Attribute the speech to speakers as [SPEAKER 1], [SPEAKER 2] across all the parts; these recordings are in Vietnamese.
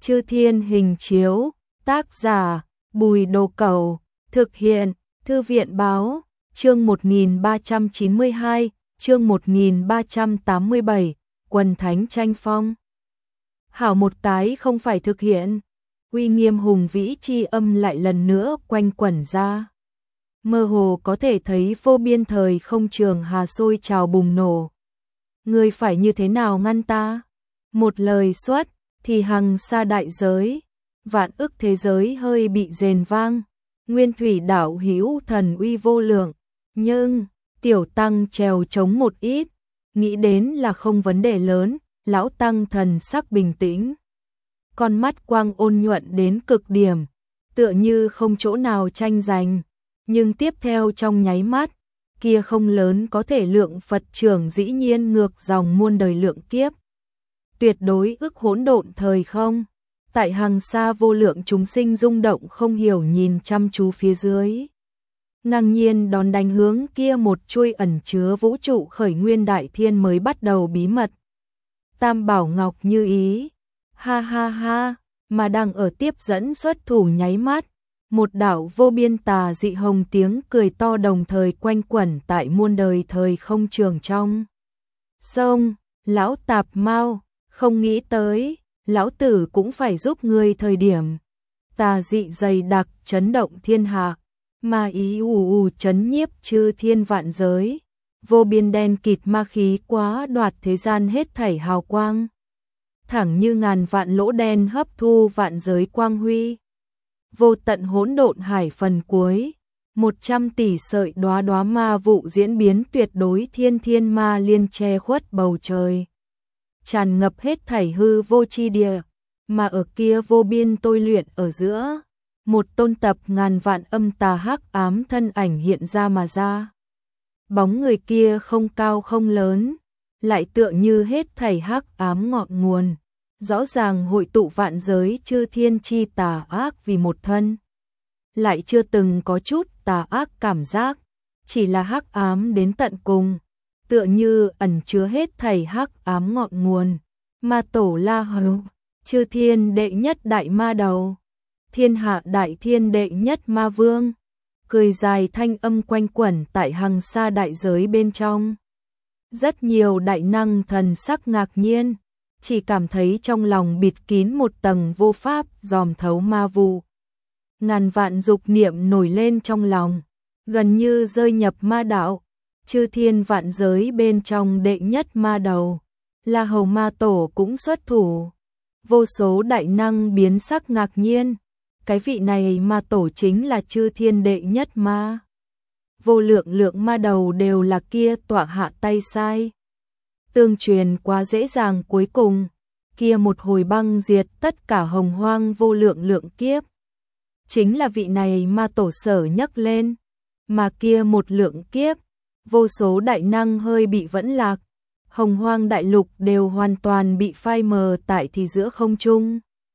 [SPEAKER 1] Chư Thiên Hình Chiếu, tác giả Bùi Đồ Cẩu, thực hiện Thư viện Báo, chương 1392, chương 1387, Quần Thánh Tranh Phong. Hảo một cái không phải thực hiện, uy nghiêm hùng vĩ chi âm lại lần nữa quanh quẩn ra. Mơ hồ có thể thấy vô biên thời không trường hà sôi trào bùng nổ. Ngươi phải như thế nào ngăn ta? Một lời xuất thì hằng xa đại giới, vạn ức thế giới hơi bị rền vang. Nguyên thủy đạo hữu thần uy vô lượng, nhưng tiểu tăng trèo chống một ít, nghĩ đến là không vấn đề lớn. Lão tăng thần sắc bình tĩnh, con mắt quang ôn nhuận đến cực điểm, tựa như không chỗ nào tranh giành. Nhưng tiếp theo trong nháy mắt, kia không lớn có thể lượng Phật trưởng dĩ nhiên ngược dòng muôn đời lượng kiếp. Tuyệt đối ức hỗn độn thời không, tại hàng xa vô lượng chúng sinh rung động không hiểu nhìn chăm chú phía dưới. Ngang nhiên đón đánh hướng kia một chuôi ẩn chứa vũ trụ khởi nguyên đại thiên mới bắt đầu bí mật. Tam bảo ngọc như ý, ha ha ha, mà đang ở tiếp dẫn xuất thủ nháy mắt. Một đạo vô biên tà dị hồng tiếng cười to đồng thời quanh quẩn tại muôn đời thời không trường trong. Sông, lão tạp mau, không nghĩ tới, lão tử cũng phải giúp ngươi thời điểm. Tà dị dày đặc chấn động thiên hạ, ma ý ù chấn nhiếp chư thiên vạn giới. Vô biên đen kịt ma khí quá đoạt thế gian hết thảy hào quang. Thẳng như ngàn vạn lỗ đen hấp thu vạn giới quang huy. Vô tận hỗn độn hải phần cuối, 100 tỷ sợi đóa đóa ma vụ diễn biến tuyệt đối thiên thiên ma liên che khuất bầu trời. Tràn ngập hết thảy hư vô chi địa, mà ở kia vô biên tôi luyện ở giữa, một tôn tập ngàn vạn âm tà hắc ám thân ảnh hiện ra mà ra. Bóng người kia không cao không lớn, lại tựa như hết thảy hắc ám ngọn nguồn. Rõ ràng hội tụ vạn giới chư thiên chi tà ác vì một thân. Lại chưa từng có chút tà ác cảm giác, chỉ là hắc ám đến tận cùng, tựa như ẩn chứa hết thảy hắc ám ngọn nguồn. Ma tổ La Hầu, chư thiên đệ nhất đại ma đầu, thiên hạ đại thiên đệ nhất ma vương, cười dài thanh âm quanh quẩn tại hằng xa đại giới bên trong. Rất nhiều đại năng thần sắc ngạc nhiên, chỉ cảm thấy trong lòng bịt kín một tầng vô pháp dòm thấu ma vụ. Ngàn vạn dục niệm nổi lên trong lòng, gần như rơi nhập ma đạo. Chư thiên vạn giới bên trong đệ nhất ma đầu, La Hầu ma tổ cũng xuất thủ. Vô số đại năng biến sắc ngạc nhiên, cái vị này ma tổ chính là chư thiên đệ nhất ma. Vô lượng lượng ma đầu đều là kia tọa hạ tay sai. Tương truyền quá dễ dàng, cuối cùng kia một hồi băng diệt tất cả hồng hoang vô lượng lượng kiếp. Chính là vị này ma tổ sở nhấc lên, mà kia một lượng kiếp, vô số đại năng hơi bị vẫn lạc. Hồng hoang đại lục đều hoàn toàn bị phai mờ tại thì giữa không trung.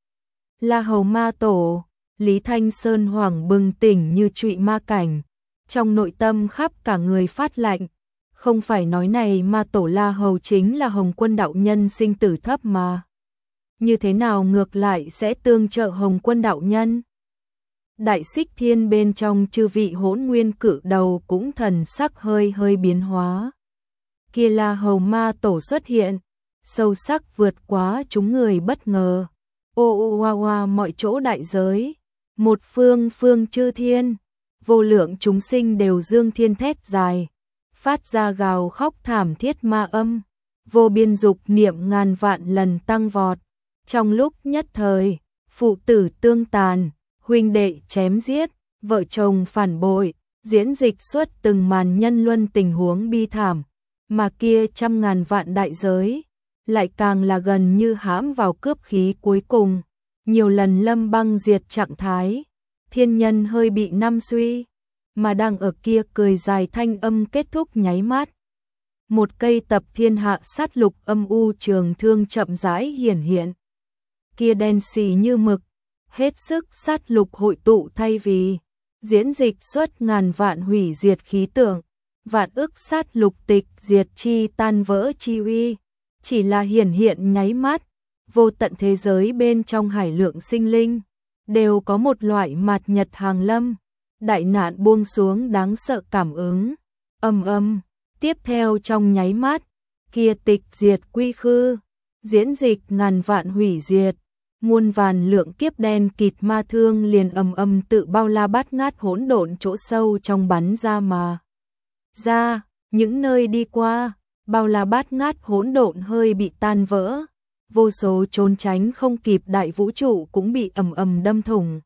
[SPEAKER 1] La Hầu ma tổ, Lý Thanh Sơn hoảng bừng tỉnh như trụy ma cảnh, trong nội tâm khắp cả người phát lạnh. Không phải nói này ma tổ La Hầu chính là Hồng Quân đạo nhân sinh tử thấp mà. Như thế nào ngược lại sẽ tương trợ Hồng Quân đạo nhân? Đại Xích Thiên bên trong chư vị hỗn nguyên cự đầu cũng thần sắc hơi hơi biến hóa. Kia La Hầu ma tổ xuất hiện, sâu sắc vượt quá chúng người bất ngờ. Ô hoa hoa mọi chỗ đại giới, một phương phương chư thiên, vô lượng chúng sinh đều dương thiên thét dài, phát ra gào khóc thảm thiết ma âm, vô biên dục niệm ngàn vạn lần tăng vọt. Trong lúc nhất thời, phụ tử tương tàn, huynh đệ chém giết, vợ chồng phản bội, diễn dịch xuất từng màn nhân luân tình huống bi thảm, mà kia trăm ngàn vạn đại giới, lại càng là gần như hãm vào cướp khí cuối cùng, nhiều lần lâm băng diệt trạng thái, thiên nhân hơi bị năm suy. Mà đang ở kia cười dài thanh âm kết thúc nháy mắt. Một cây tập thiên hạ sát lục âm u trường thương chậm rãi hiển hiện. Kia đen xì như mực, hết sức sát lục hội tụ thay vì diễn dịch xuất ngàn vạn hủy diệt khí tượng, vạn ức sát lục tịch diệt chi tan vỡ chi uy, chỉ là hiển hiện nháy mắt, vô tận thế giới bên trong hải lượng sinh linh, đều có một loại mạt nhật hàng lâm, đại nạn buông xuống đáng sợ cảm ứng. Tiếp theo trong nháy mắt, kia tịch diệt quy khư, diễn dịch ngàn vạn hủy diệt, muôn vàn lượng kiếp đen kịt ma thương liền tự bao la bát ngát hỗn độn chỗ sâu trong bắn ra mà. Ra, những nơi đi qua, bao la bát ngát hỗn độn hơi bị tan vỡ, vô số trốn tránh không kịp đại vũ trụ cũng bị đâm thủng.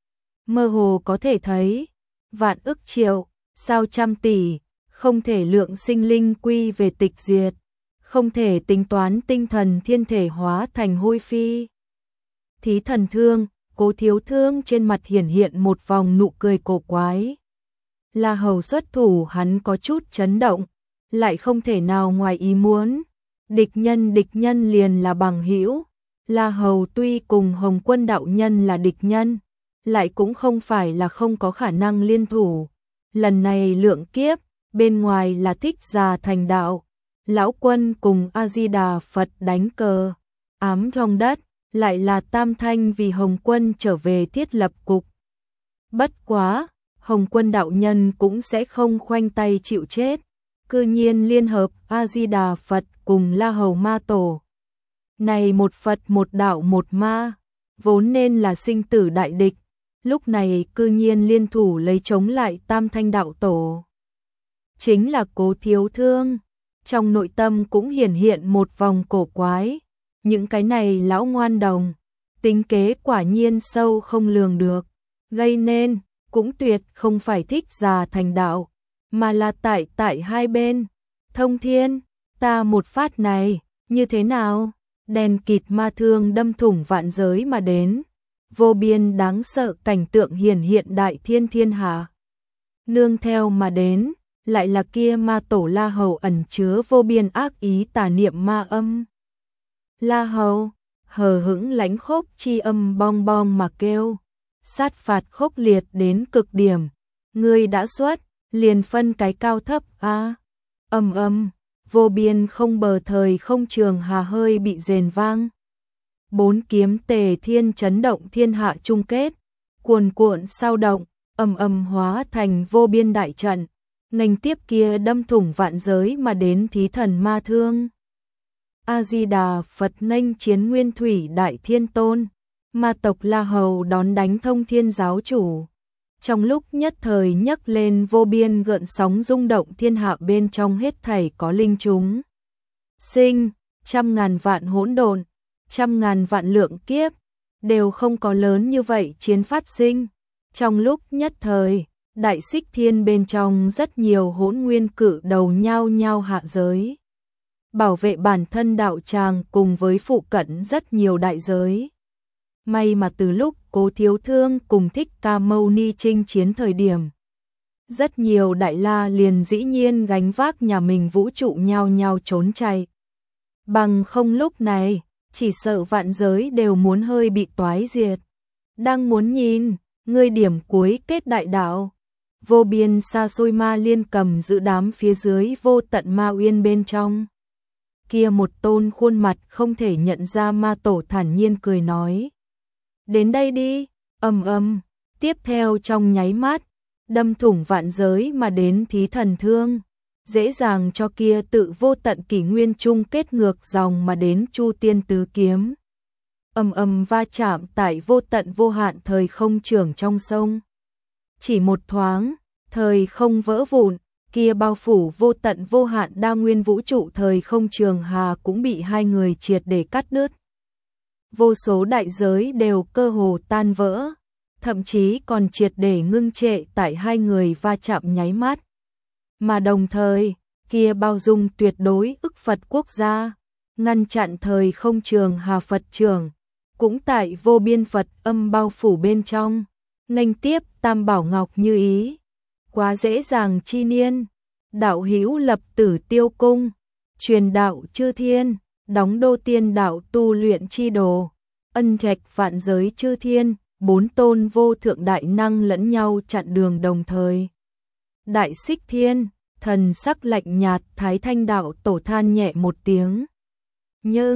[SPEAKER 1] Mơ hồ có thể thấy, vạn ức triệu, sao trăm tỷ, không thể lượng sinh linh quy về tịch diệt, không thể tính toán tinh thần thiên thể hóa thành hôi phi. Thí Thần Thương, Cố Thiếu Thương trên mặt hiển hiện một vòng nụ cười cổ quái. La Hầu xuất thủ hắn có chút chấn động, lại không thể nào ngoài ý muốn. Địch nhân liền là bằng hữu. La Hầu tuy cùng Hồng Quân đạo nhân là địch nhân, lại cũng không phải là không có khả năng liên thủ. Lần này lượng kiếp, bên ngoài là Thích Già thành đạo, Lão Quân cùng A-di-đà Phật đánh cờ, ám trong đất, lại là Tam Thanh vì Hồng Quân trở về thiết lập cục. Bất quá, Hồng Quân đạo nhân cũng sẽ không khoanh tay chịu chết, cư nhiên liên hợp A-di-đà Phật cùng La Hầu Ma Tổ. Này một Phật một đạo một ma, vốn nên là sinh tử đại địch, lúc này cư nhiên liên thủ lấy chống lại Tam Thanh đạo tổ. Chính là Cố Thiếu Thương, trong nội tâm cũng hiển hiện một vòng cổ quái, những cái này lão ngoan đồng, tính kế quả nhiên sâu không lường được, gây nên cũng tuyệt không phải Thích Già thành đạo, mà là tại hai bên. Thông thiên, ta một phát này, như thế nào? Đèn kịt ma thương đâm thủng vạn giới mà đến, vô biên đáng sợ cảnh tượng hiển hiện đại thiên hạ. Nương theo mà đến, lại là kia ma tổ La Hầu ẩn chứa vô biên ác ý tà niệm ma âm. La Hầu, hờ hững lãnh khốc chi âm bong bong mà kêu, sát phạt khốc liệt đến cực điểm, ngươi đã xuất, liền phân cái cao thấp a. Vô biên không bờ thời không trường hà hơi bị rền vang. Bốn kiếm tề thiên chấn động thiên hạ chung kết, cuồn cuộn sao động, hóa thành vô biên đại trận, nghênh tiếp kia đâm thủng vạn giới mà đến thí thần ma thương. A-di-đà Phật nghênh chiến nguyên thủy đại thiên tôn, ma tộc La Hầu đón đánh thông thiên giáo chủ. Trong lúc nhất thời nhấc lên vô biên gợn sóng rung động thiên hạ bên trong hết thảy có linh chúng. Sinh, trăm ngàn vạn hỗn độn, trăm ngàn vạn lượng kiếp, đều không có lớn như vậy chiến phát sinh. Trong lúc nhất thời, đại xích thiên bên trong rất nhiều hỗn nguyên cự đầu nhao nhao hạ giới. Bảo vệ bản thân đạo tràng cùng với phụ cận rất nhiều đại giới. May mà từ lúc Cố Thiếu Thương cùng Thích Ca Mâu Ni chinh chiến thời điểm, rất nhiều đại la liền dĩ nhiên gánh vác nhà mình vũ trụ nhao nhao trốn chạy. Bằng không lúc này, chỉ sợ vạn giới đều muốn hơi bị toái diệt. Đang muốn nhìn, ngươi điểm cuối kết đại đạo. Vô biên xa xôi ma liên cầm giữ đám phía dưới vô tận ma uyên bên trong. Kia một tôn khuôn mặt không thể nhận ra ma tổ thản nhiên cười nói. Đến đây đi, tiếp theo trong nháy mắt, đâm thủng vạn giới mà đến thí thần thương, dễ dàng cho kia tự vô tận kỷ nguyên chung kết ngược dòng mà đến chu tiên tứ kiếm. Va chạm tại vô tận vô hạn thời không trường trong sông. Chỉ một thoáng, thời không vỡ vụn, kia bao phủ vô tận vô hạn đa nguyên vũ trụ thời không trường hà cũng bị hai người triệt để cắt đứt. Vô số đại giới đều cơ hồ tan vỡ, thậm chí còn triệt để ngưng trệ tại hai người va chạm nháy mắt. Mà đồng thời, kia bao dung tuyệt đối ức Phật quốc gia, ngăn chặn thời không trường hà Phật trường, cũng tại vô biên Phật âm bao phủ bên trong, nghênh tiếp Tam Bảo Ngọc Như Ý. Quá dễ dàng chi niên, đạo hữu lập Tử Tiêu cung, truyền đạo chư thiên, đóng đô tiên đạo tu luyện chi đồ, ân trạch vạn giới chư thiên, bốn tôn vô thượng đại năng lẫn nhau chặn đường đồng thời. Đại xích thiên, thần sắc lạnh nhạt Thái Thanh đạo tổ than nhẹ một tiếng. Nhưng,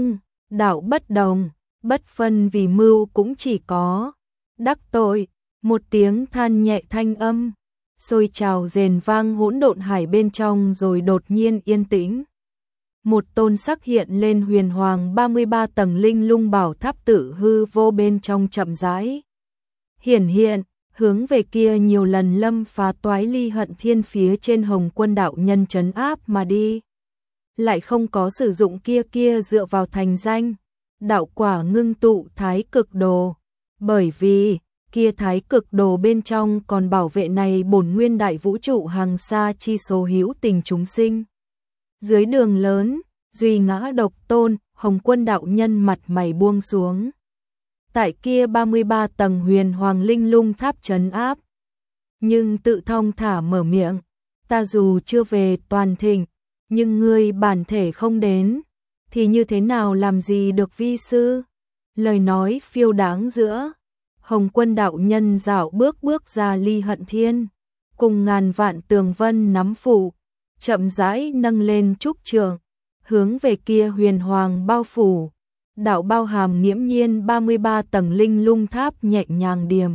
[SPEAKER 1] đạo bất đồng, bất phân vì mưu cũng chỉ có đắc tội. Một tiếng than nhẹ thanh âm sôi trào rền vang hỗn độn hải bên trong rồi đột nhiên yên tĩnh. Một tôn sắc hiện lên huyền hoàng 33 tầng linh lung bảo tháp tử hư vô bên trong chậm rãi hiển hiện, hướng về kia nhiều lần lâm phá toái ly hận thiên phía trên Hồng Quân đạo nhân trấn áp mà đi. Lại không có sử dụng kia dựa vào thành danh, đạo quả ngưng tụ thái cực đồ, bởi vì kia thái cực đồ bên trong còn bảo vệ này bổn nguyên đại vũ trụ hàng xa chi số hữu tình chúng sinh. Dưới đường lớn, duy ngã độc tôn, Hồng Quân đạo nhân mặt mày buông xuống. Tại kia 33 tầng huyền hoàng linh lung tháp trấn áp. Nhưng tự thong thả mở miệng, ta dù chưa về toàn thịnh, nhưng ngươi bản thể không đến, thì như thế nào làm gì được vi sư? Lời nói phiêu đáng giữa. Hồng Quân đạo nhân dạo bước ra ly hận thiên, cùng ngàn vạn tường vân nắm phủ, chậm rãi nâng lên trúc trường, hướng về kia huyền hoàng bao phủ. Đạo bao hàm nghiễm nhiên 33 tầng linh lung tháp nhẹ nhàng điểm.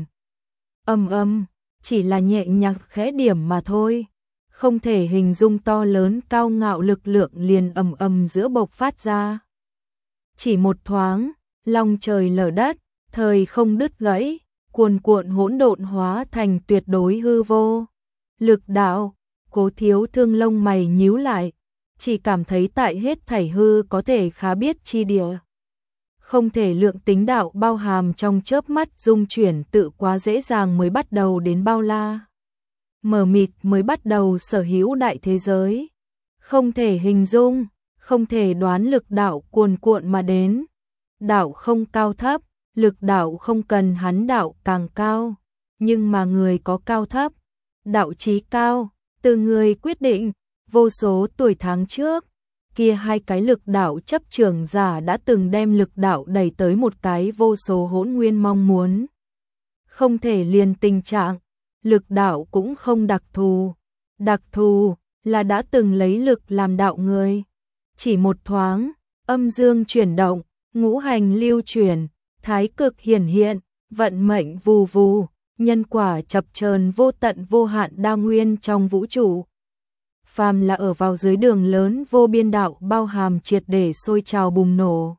[SPEAKER 1] Chỉ là nhẹ nhàng khẽ điểm mà thôi. Không thể hình dung to lớn cao ngạo lực lượng liền giữa bộc phát ra. Chỉ một thoáng, long trời lở đất, thời không đứt gãy, cuồn cuộn hỗn độn hóa thành tuyệt đối hư vô. Lực đạo, Cố Thiếu Thương lông mày nhíu lại, chỉ cảm thấy tại hết thảy hư có thể khá biết chi địa. Không thể lượng tính đạo bao hàm trong chớp mắt dung chuyển tự quá dễ dàng mới bắt đầu đến bao la. Mờ mịt mới bắt đầu sở hữu đại thế giới. Không thể hình dung, không thể đoán lực đạo cuồn cuộn mà đến. Đạo không cao thấp, lực đạo không cần hắn đạo càng cao. Nhưng mà người có cao thấp, đạo chí cao, từ người quyết định. Vô số tuổi tháng trước, kia hai cái lực đạo chấp trường giả đã từng đem lực đạo đẩy tới một cái vô số hỗn nguyên mong muốn. Không thể liền tình trạng, lực đạo cũng không đặc thù. Đặc thù là đã từng lấy lực làm đạo người. Chỉ một thoáng, âm dương chuyển động, ngũ hành lưu chuyển, thái cực hiển hiện, vận mệnh vù vù, nhân quả chập chờn vô tận vô hạn đa nguyên trong vũ trụ. Phàm là ở vào dưới đường lớn vô biên đạo bao hàm triệt để sôi trào bùng nổ.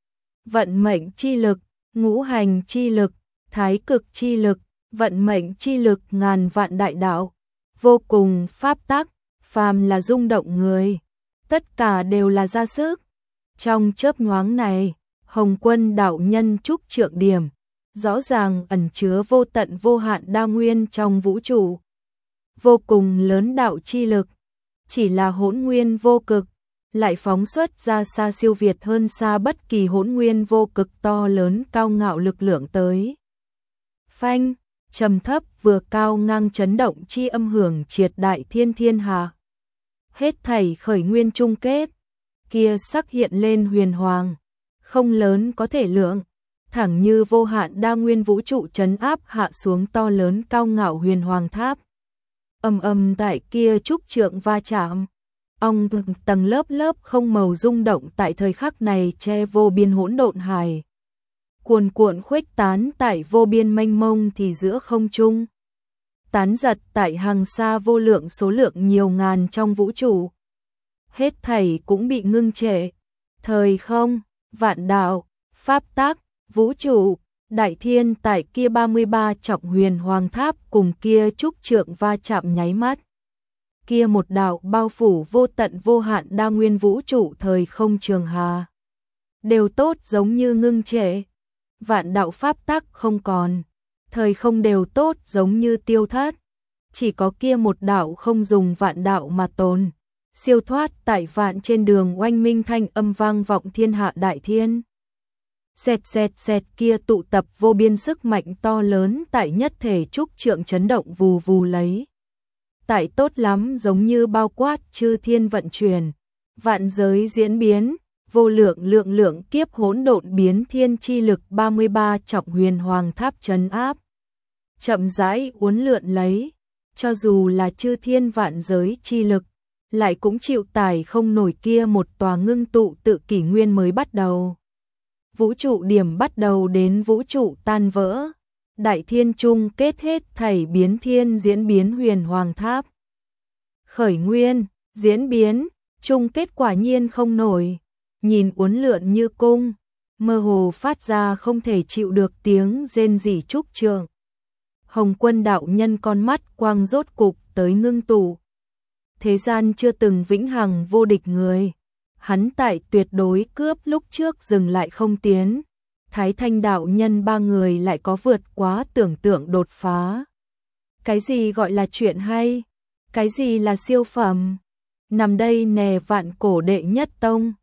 [SPEAKER 1] Vận mệnh chi lực, ngũ hành chi lực, thái cực chi lực, vận mệnh chi lực ngàn vạn đại đạo, vô cùng pháp tắc, phàm là rung động người, tất cả đều là ra sức. Trong chớp nhoáng này, Hồng Quân đạo nhân trúc trượng điểm, rõ ràng ẩn chứa vô tận vô hạn đa nguyên trong vũ trụ. Vô cùng lớn đạo chi lực, chỉ là hỗn nguyên vô cực, lại phóng xuất ra xa siêu việt hơn xa bất kỳ hỗn nguyên vô cực to lớn cao ngạo lực lượng tới. Phanh, trầm thấp vừa cao ngang chấn động chi âm hưởng triệt đại thiên hạ. Hết thảy khởi nguyên chung kết, kia sắc hiện lên huyền hoàng, không lớn có thể lượng, thẳng như vô hạn đa nguyên vũ trụ trấn áp hạ xuống to lớn cao ngạo huyền hoàng tháp. Tại kia trúc trượng va chạm, tầng lớp không màu rung động tại thời khắc này che vô biên hỗn độn hải. Cuồn cuộn khuếch tán tại vô biên mênh mông thì giữa không trung. Tán giật tại hàng xa vô lượng số lượng nhiều ngàn trong vũ trụ. Hết thảy cũng bị ngưng trệ. Thời không, vạn đạo, pháp tắc, vũ trụ, đại thiên tại kia 33 trọng huyền hoàng tháp cùng kia trúc trượng va chạm nháy mắt. Kia một đạo bao phủ vô tận vô hạn đa nguyên vũ trụ thời không trường hà. Đều tốt giống như ngưng trệ. Vạn đạo pháp tắc không còn. Thời không đều tốt giống như tiêu thất. Chỉ có kia một đạo không dùng vạn đạo mà tồn. Siêu thoát tại vạn trên đường oanh minh thanh âm vang vọng thiên hạ đại thiên. Xẹt kia tụ tập vô biên sức mạnh to lớn tại nhất thể trúc trượng chấn động vù vù lấy. Tại tốt lắm giống như bao quát chư thiên vận chuyển, vạn giới diễn biến, vô lượng kiếp hỗn độn biến thiên chi lực 33 trọng huyền hoàng tháp trấn áp. Chậm rãi uốn lượn lấy, cho dù là chư thiên vạn giới chi lực, lại cũng chịu tải không nổi kia một tòa ngưng tụ tự kỷ nguyên mới bắt đầu. vũ trụ điểm bắt đầu đến vũ trụ tan vỡ, đại thiên chung kết hết thảy biến thiên diễn biến huyền hoàng tháp. Khởi nguyên, diễn biến, chung kết quả nhiên không nổi, nhìn uốn lượn như cung, mơ hồ phát ra không thể chịu được tiếng rên rỉ trúc trượng. Hồng Quân đạo nhân con mắt quang rốt cục tới ngưng tụ. Thế gian chưa từng vĩnh hằng vô địch người, hắn tại tuyệt đối cướp lúc trước dừng lại không tiến. Thái Thanh đạo nhân ba người lại có vượt quá tưởng tượng đột phá. Cái gì gọi là chuyện hay? Cái gì là siêu phẩm? Nằm đây nè vạn cổ đệ nhất tông.